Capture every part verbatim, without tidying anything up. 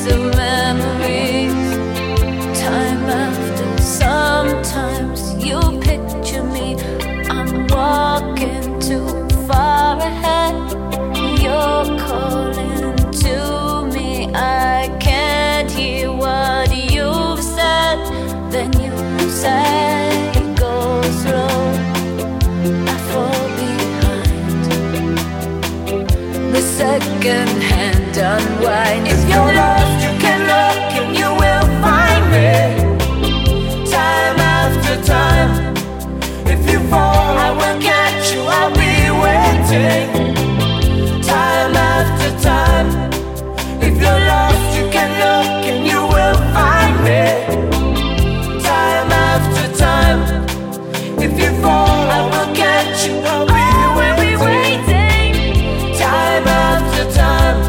of memories. Time after, sometimes you picture me. I'm walking too far ahead. You're calling to me. I can't hear what you've said. Then you say, go slow, I fall behind. The second hand unwind. If you're lost, you can look and you will find me. Time after time. If you fall, I will catch you, I'll be waiting. Time after time. If you're lost, you can look and you will find me. Time after time. If you fall, I will catch you, I'll be waiting. Time after time.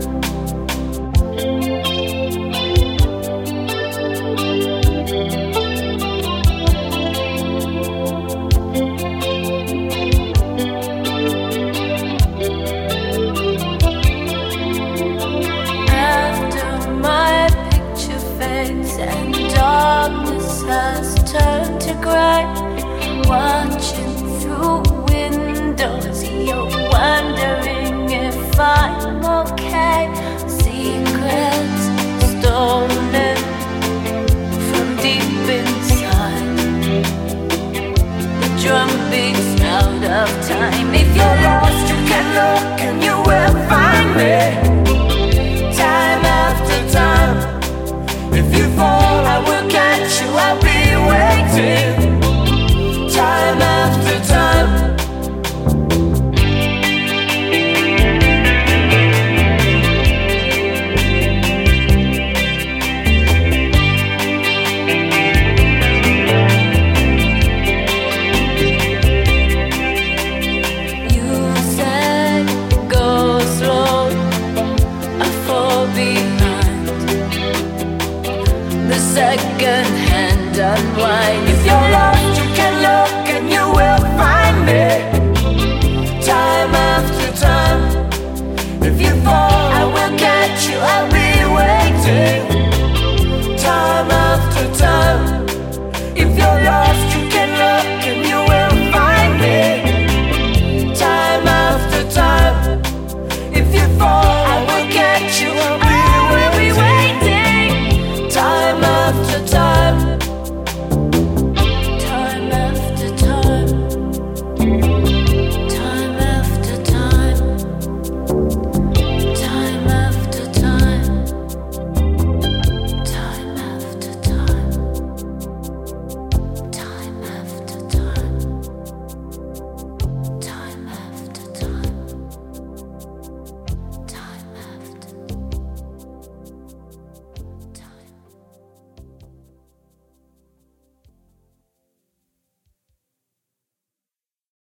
And darkness has turned to gray. Watching through windows, you're wondering if I'm okay. Secrets stolen from deep inside. The drum beats out of time. If you're